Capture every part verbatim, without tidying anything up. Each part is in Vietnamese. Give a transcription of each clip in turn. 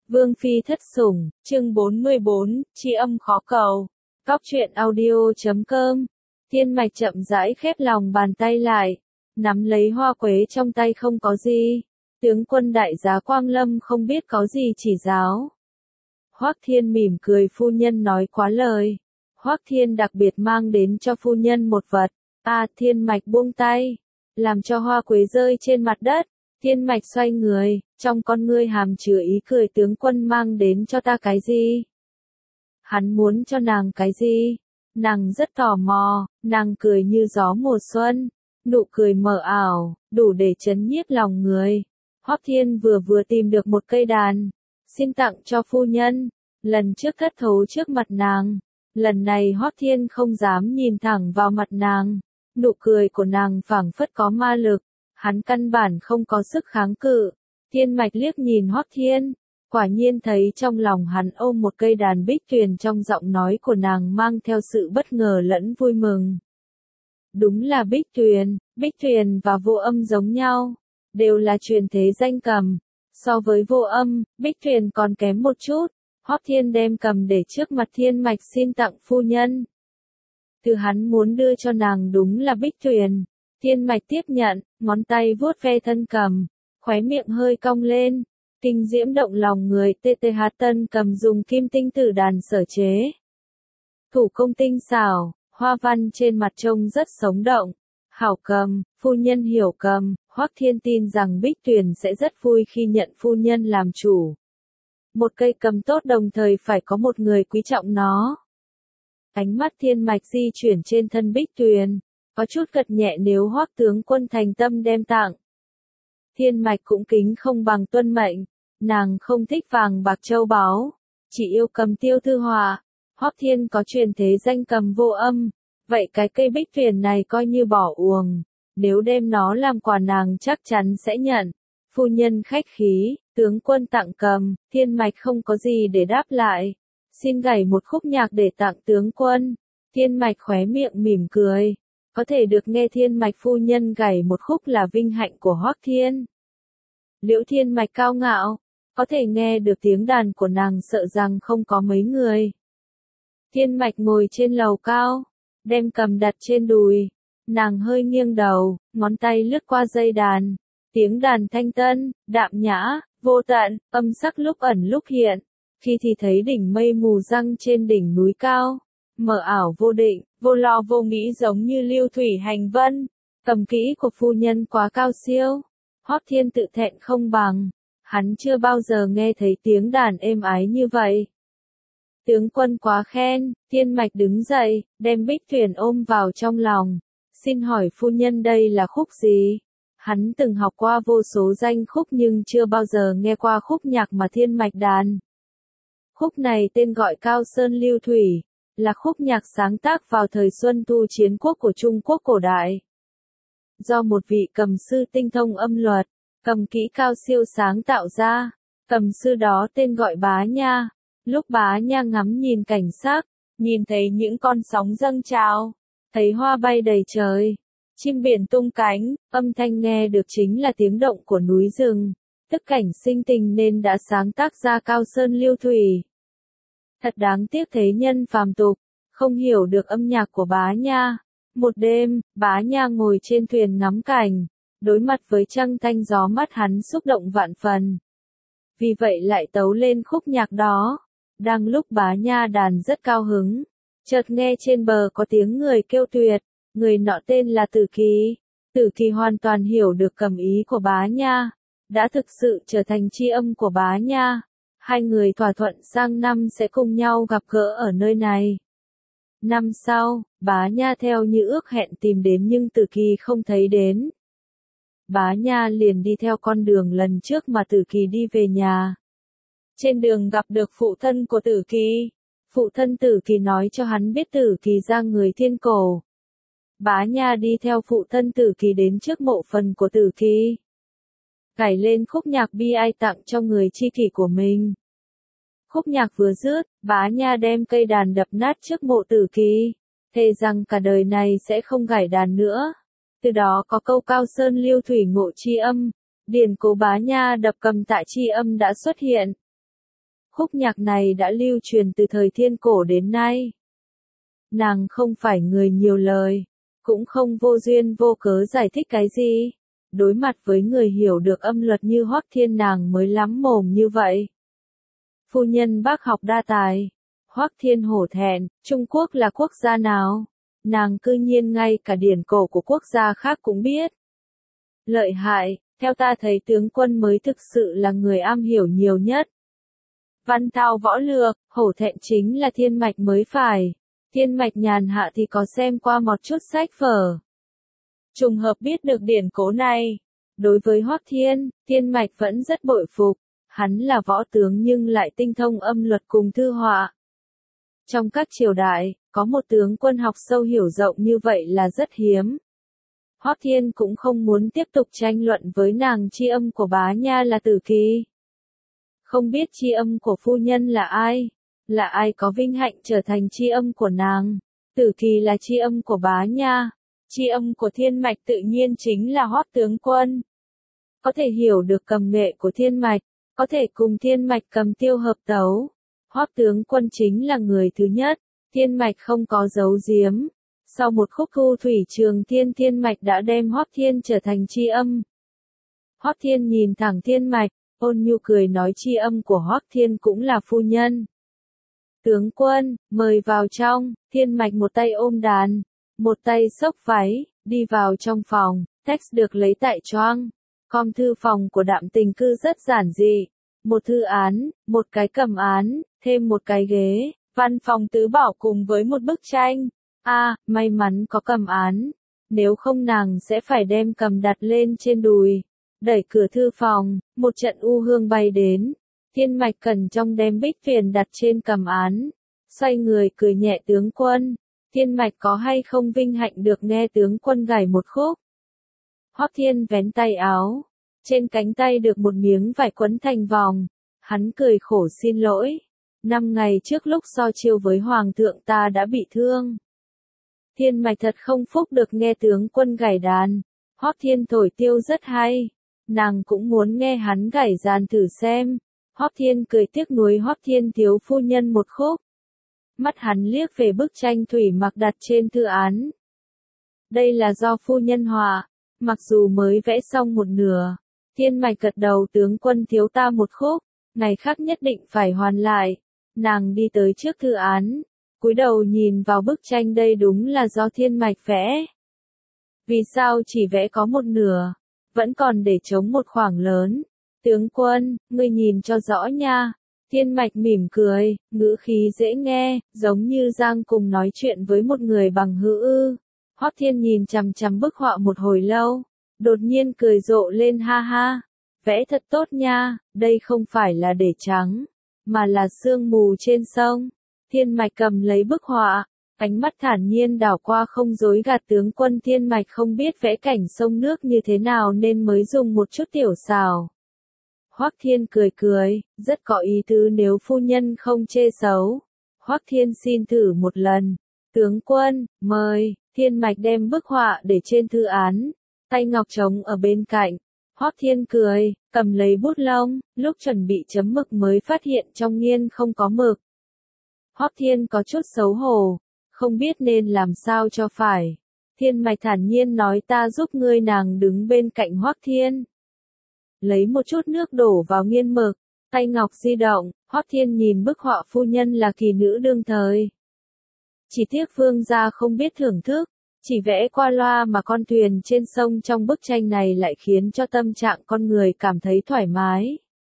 Vương phi thất sủng, chương bốn mươi bốn, tri âm khó cầu. Cóc truyện audio chấm com. Thiên Mạch chậm rãi khép lòng bàn tay lại, nắm lấy hoa quế trong tay không có gì. Tướng quân đại giá Quang Lâm không biết có gì chỉ giáo. Hoắc Thiên mỉm cười, phu nhân nói quá lời. Hoắc Thiên đặc biệt mang đến cho phu nhân một vật. A, Thiên Mạch buông tay, làm cho hoa quế rơi trên mặt đất. Thiên Mạch xoay người, trong con ngươi hàm chứa ý cười, tướng quân mang đến cho ta cái gì? Hắn muốn cho nàng cái gì? Nàng rất tò mò, nàng cười như gió mùa xuân, nụ cười mờ ảo, đủ để chấn nhiếp lòng người. Hoắc Thiên vừa vừa tìm được một cây đàn, xin tặng cho phu nhân, lần trước thất thố trước mặt nàng, lần này Hoắc Thiên không dám nhìn thẳng vào mặt nàng, nụ cười của nàng phảng phất có ma lực. Hắn căn bản không có sức kháng cự. Thiên Mạch liếc nhìn Hoắc Thiên, quả nhiên thấy trong lòng hắn ôm một cây đàn bích tuyền, trong giọng nói của nàng mang theo sự bất ngờ lẫn vui mừng. Đúng là bích tuyền, bích tuyền và vô âm giống nhau, đều là truyền thế danh cầm. So với vô âm, bích tuyền còn kém một chút. Hoắc Thiên đem cầm để trước mặt Thiên Mạch, xin tặng phu nhân. Thứ hắn muốn đưa cho nàng đúng là bích tuyền. Thiên Mạch tiếp nhận, ngón tay vuốt ve thân cầm, khóe miệng hơi cong lên, kinh diễm động lòng người. tê tê hát tân cầm dùng kim tinh tử đàn sở chế, thủ công tinh xảo, hoa văn trên mặt trông rất sống động. Hảo cầm, phu nhân hiểu cầm. Hoắc Thiên tin rằng bích tuyền sẽ rất vui khi nhận phu nhân làm chủ. Một cây cầm tốt đồng thời phải có một người quý trọng nó. Ánh mắt Thiên Mạch di chuyển trên thân bích tuyền, có chút gật nhẹ, nếu Hoắc tướng quân thành tâm đem tặng. Thiên Mạch cũng kính không bằng tuân mệnh, nàng không thích vàng bạc châu báu, chỉ yêu cầm tiêu thư họa. Hoắc Thiên có truyền thế danh cầm vô âm, vậy cái cây bích tuyền này coi như bỏ uổng, nếu đem nó làm quà nàng chắc chắn sẽ nhận. Phu nhân khách khí, tướng quân tặng cầm. Thiên Mạch không có gì để đáp lại, xin gảy một khúc nhạc để tặng tướng quân. Thiên Mạch khóe miệng mỉm cười. Có thể được nghe Thiên Mạch phu nhân gảy một khúc là vinh hạnh của Hoắc Thiên. Liễu Thiên Mạch cao ngạo, có thể nghe được tiếng đàn của nàng sợ rằng không có mấy người. Thiên Mạch ngồi trên lầu cao, đem cầm đặt trên đùi, nàng hơi nghiêng đầu, ngón tay lướt qua dây đàn, tiếng đàn thanh tân, đạm nhã, vô tận, âm sắc lúc ẩn lúc hiện, khi thì thấy đỉnh mây mù răng trên đỉnh núi cao, mờ ảo vô định, vô lo vô nghĩ, giống như lưu thủy hành vân. Cầm kỹ của phu nhân quá cao siêu. Hoắc Thiên tự thẹn không bằng, hắn chưa bao giờ nghe thấy tiếng đàn êm ái như vậy. Tướng quân quá khen. Thiên Mạch đứng dậy, đem bích tuyền ôm vào trong lòng. Xin hỏi phu nhân đây là khúc gì? Hắn từng học qua vô số danh khúc nhưng chưa bao giờ nghe qua khúc nhạc mà Thiên Mạch đàn. Khúc này tên gọi Cao Sơn Lưu Thủy, là khúc nhạc sáng tác vào thời Xuân Thu chiến quốc của Trung Quốc cổ đại. Do một vị cầm sư tinh thông âm luật, cầm kỹ cao siêu sáng tạo ra. Cầm sư đó tên gọi Bá Nha. Lúc Bá Nha ngắm nhìn cảnh sắc, nhìn thấy những con sóng dâng trào, thấy hoa bay đầy trời, chim biển tung cánh, âm thanh nghe được chính là tiếng động của núi rừng, tức cảnh sinh tình, nên đã sáng tác ra Cao Sơn Lưu Thủy. Thật đáng tiếc thế nhân phàm tục, không hiểu được âm nhạc của Bá Nha. Một đêm, Bá Nha ngồi trên thuyền ngắm cảnh, đối mặt với trăng thanh, gió mắt hắn xúc động vạn phần. Vì vậy lại tấu lên khúc nhạc đó. Đang lúc Bá Nha đàn rất cao hứng, chợt nghe trên bờ có tiếng người kêu tuyệt, người nọ tên là Tử Kỳ. Tử Kỳ hoàn toàn hiểu được cầm ý của Bá Nha, đã thực sự trở thành tri âm của Bá Nha. Hai người thỏa thuận sang năm sẽ cùng nhau gặp gỡ ở nơi này. Năm sau, Bá Nha theo như ước hẹn tìm đến nhưng Tử Kỳ không thấy đến. Bá Nha liền đi theo con đường lần trước mà Tử Kỳ đi về nhà. Trên đường gặp được phụ thân của Tử Kỳ. Phụ thân Tử Kỳ nói cho hắn biết Tử Kỳ ra người Thiên Cổ. Bá Nha đi theo phụ thân Tử Kỳ đến trước mộ phần của Tử Kỳ, gảy lên khúc nhạc bi ai tặng cho người tri kỷ của mình. Khúc nhạc vừa dứt, Bá Nha đem cây đàn đập nát trước mộ Tử Kỳ, thề rằng cả đời này sẽ không gảy đàn nữa. Từ đó có câu Cao Sơn Lưu Thủy ngộ tri âm, điển cố Bá Nha đập cầm tại tri âm đã xuất hiện. Khúc nhạc này đã lưu truyền từ thời thiên cổ đến nay. Nàng không phải người nhiều lời, cũng không vô duyên vô cớ giải thích cái gì. Đối mặt với người hiểu được âm luật như Hoắc Thiên nàng mới lắm mồm như vậy. Phu nhân bác học đa tài. Hoắc Thiên hổ thẹn, Trung Quốc là quốc gia nào? Nàng cư nhiên ngay cả điển cổ của quốc gia khác cũng biết. Lợi hại, theo ta thấy tướng quân mới thực sự là người am hiểu nhiều nhất. Văn thao võ lược, hổ thẹn chính là Thiên Mạch mới phải. Thiên Mạch nhàn hạ thì có xem qua một chút sách vở. Trùng hợp biết được điển cố này. Đối với Hoắc Thiên, Thiên Mạch vẫn rất bội phục. Hắn là võ tướng nhưng lại tinh thông âm luật cùng thư họa. Trong các triều đại, có một tướng quân học sâu hiểu rộng như vậy là rất hiếm. Hoắc Thiên cũng không muốn tiếp tục tranh luận với nàng chi âm của bá nha là Tử Kỳ. Không biết chi âm của phu nhân là ai? Là ai có vinh hạnh trở thành chi âm của nàng? Tử Kỳ là chi âm của bá nha. Chi âm của Thiên Mạch tự nhiên chính là Hoắc tướng quân. Có thể hiểu được cầm nghệ của Thiên Mạch, có thể cùng Thiên Mạch cầm tiêu hợp tấu. Hoắc tướng quân chính là người thứ nhất. Thiên Mạch không có giấu giếm. Sau một khúc thu thủy trường thiên Thiên Mạch đã đem Hoắc Thiên trở thành chi âm. Hoắc Thiên nhìn thẳng Thiên Mạch, ôn nhu cười nói chi âm của Hoắc Thiên cũng là phu nhân. Tướng quân, mời vào trong. Thiên Mạch một tay ôm đàn, một tay xốc váy, đi vào trong phòng, text được lấy tại choang. Com thư phòng của Đạm Tình Cư rất giản dị. Một thư án, một cái cầm án, thêm một cái ghế, văn phòng tứ bảo cùng với một bức tranh. A, à, may mắn có cầm án. Nếu không nàng sẽ phải đem cầm đặt lên trên đùi. Đẩy cửa thư phòng, một trận u hương bay đến. Thiên Mạch cẩn trong đem bích phiền đặt trên cầm án. Xoay người cười nhẹ tướng quân. Thiên Mạch có hay không vinh hạnh được nghe tướng quân gảy một khúc? Hoắc Thiên vén tay áo. Trên cánh tay được một miếng vải quấn thành vòng. Hắn cười khổ xin lỗi. Năm ngày trước lúc so chiêu với Hoàng thượng ta đã bị thương. Thiên Mạch thật không phúc được nghe tướng quân gảy đàn. Hoắc Thiên thổi tiêu rất hay. Nàng cũng muốn nghe hắn gảy dàn thử xem. Hoắc Thiên cười tiếc nuối Hoắc Thiên thiếu phu nhân một khúc. Mắt hắn liếc về bức tranh thủy mặc đặt trên thư án. Đây là do phu nhân họa, mặc dù mới vẽ xong một nửa. Thiên Mạch gật đầu tướng quân thiếu ta một khúc, ngày khác nhất định phải hoàn lại. Nàng đi tới trước thư án, cúi đầu nhìn vào bức tranh đây đúng là do Thiên Mạch vẽ. Vì sao chỉ vẽ có một nửa, vẫn còn để trống một khoảng lớn. Tướng quân, ngươi nhìn cho rõ nha. Thiên Mạch mỉm cười, ngữ khí dễ nghe, giống như Giang cùng nói chuyện với một người bằng hữu ư. Hoắc Thiên nhìn chằm chằm bức họa một hồi lâu, đột nhiên cười rộ lên ha ha. Vẽ thật tốt nha, đây không phải là để trắng, mà là sương mù trên sông. Thiên Mạch cầm lấy bức họa, ánh mắt thản nhiên đảo qua không dối gạt tướng quân. Thiên Mạch không biết vẽ cảnh sông nước như thế nào nên mới dùng một chút tiểu xảo. Hoắc Thiên cười cười, rất có ý tứ nếu phu nhân không chê xấu. Hoắc Thiên xin thử một lần. Tướng quân, mời. Thiên Mạch đem bức họa để trên thư án, tay ngọc trống ở bên cạnh. Hoắc Thiên cười, cầm lấy bút lông, lúc chuẩn bị chấm mực mới phát hiện trong nghiên không có mực. Hoắc Thiên có chút xấu hổ, không biết nên làm sao cho phải. Thiên Mạch thản nhiên nói ta giúp ngươi. Nàng đứng bên cạnh Hoắc Thiên, lấy một chút nước đổ vào nghiên mực, tay ngọc di động. Hoắc Thiên nhìn bức họa phu nhân là kỳ nữ đương thời. Chỉ tiếc vương gia không biết thưởng thức, chỉ vẽ qua loa mà con thuyền trên sông trong bức tranh này lại khiến cho tâm trạng con người cảm thấy thoải mái.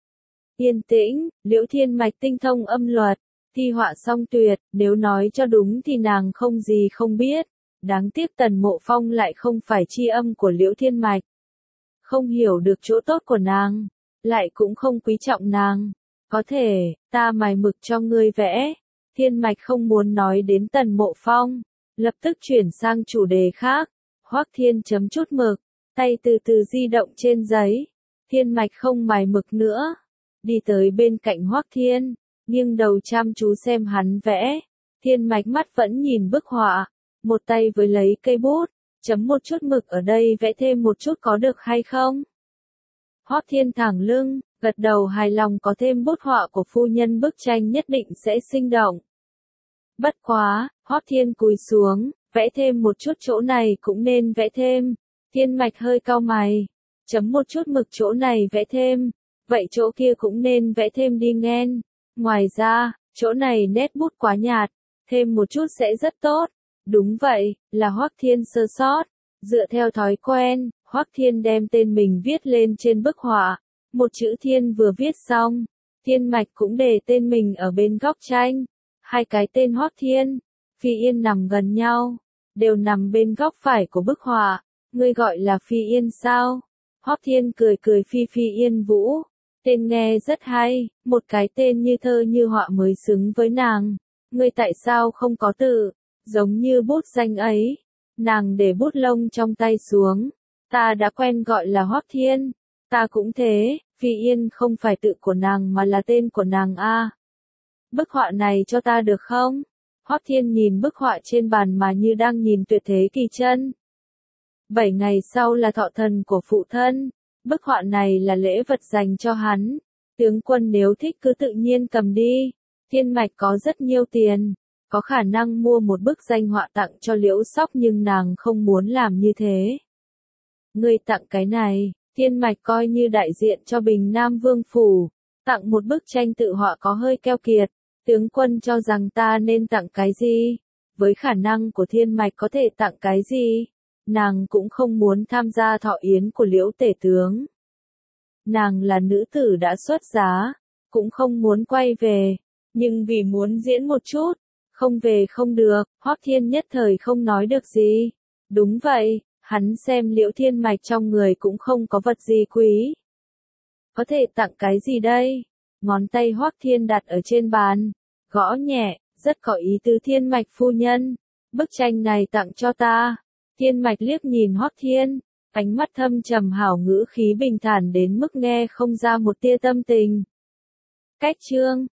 Yên tĩnh, Liễu Thiên Mạch tinh thông âm luật, thi họa song tuyệt, nếu nói cho đúng thì nàng không gì không biết. Đáng tiếc Tần Mộ Phong lại không phải chi âm của Liễu Thiên Mạch. Không hiểu được chỗ tốt của nàng, lại cũng không quý trọng nàng. Có thể, ta mài mực cho ngươi vẽ. Thiên Mạch không muốn nói đến Tần Mộ Phong, lập tức chuyển sang chủ đề khác. Hoắc Thiên chấm chút mực, tay từ từ di động trên giấy. Thiên Mạch không mài mực nữa, đi tới bên cạnh Hoắc Thiên, nghiêng đầu chăm chú xem hắn vẽ. Thiên Mạch mắt vẫn nhìn bức họa, một tay với lấy cây bút, chấm một chút mực ở đây vẽ thêm một chút có được hay không? Hoắc Thiên thẳng lưng, gật đầu hài lòng, có thêm bút họa của phu nhân bức tranh nhất định sẽ sinh động. Bất quá, Hoắc Thiên cúi xuống, vẽ thêm một chút, chỗ này cũng nên vẽ thêm. Thiên Mạch hơi cau mày, chấm một chút mực chỗ này vẽ thêm, vậy chỗ kia cũng nên vẽ thêm đi nghen. Ngoài ra, chỗ này nét bút quá nhạt, thêm một chút sẽ rất tốt. Đúng vậy, là Hoắc Thiên sơ sót. Dựa theo thói quen, Hoắc Thiên đem tên mình viết lên trên bức họa. Một chữ Thiên vừa viết xong, Thiên Mạch cũng để tên mình ở bên góc tranh. Hai cái tên Hoắc Thiên, Phi Yên nằm gần nhau, đều nằm bên góc phải của bức họa. Ngươi gọi là Phi Yên sao? Hoắc Thiên cười cười, Phi Phi Yên Vũ. Tên nghe rất hay, một cái tên như thơ như họa mới xứng với nàng. Ngươi tại sao không có tự, giống như bút danh ấy? Nàng để bút lông trong tay xuống. Ta đã quen gọi là Hoắc Thiên. Ta cũng thế, Phi Yên không phải tự của nàng mà là tên của nàng a. Bức họa này cho ta được không? Hoắc Thiên nhìn bức họa trên bàn mà như đang nhìn tuyệt thế kỳ chân. Bảy ngày sau là thọ thần của phụ thân. Bức họa này là lễ vật dành cho hắn. Tướng quân nếu thích cứ tự nhiên cầm đi. Thiên Mạch có rất nhiều tiền, có khả năng mua một bức danh họa tặng cho Liễu Sóc, nhưng nàng không muốn làm như thế. Ngươi tặng cái này, Thiên Mạch coi như đại diện cho Bình Nam Vương Phủ. Tặng một bức tranh tự họa có hơi keo kiệt. Tướng quân cho rằng ta nên tặng cái gì? Với khả năng của Thiên Mạch có thể tặng cái gì? Nàng cũng không muốn tham gia thọ yến của Liễu Tể Tướng. Nàng là nữ tử đã xuất giá, cũng không muốn quay về, nhưng vì muốn diễn một chút, không về không được. Hoắc Thiên nhất thời không nói được gì. Đúng vậy, hắn xem Liễu Thiên Mạch trong người cũng không có vật gì quý. Có thể tặng cái gì đây? Ngón tay Hoắc Thiên đặt ở trên bàn, gõ nhẹ, rất có ý tứ. Thiên Mạch phu nhân, bức tranh này tặng cho ta. Thiên Mạch liếc nhìn Hoắc Thiên, ánh mắt thâm trầm, hảo ngữ khí bình thản đến mức nghe không ra một tia tâm tình. Cách chương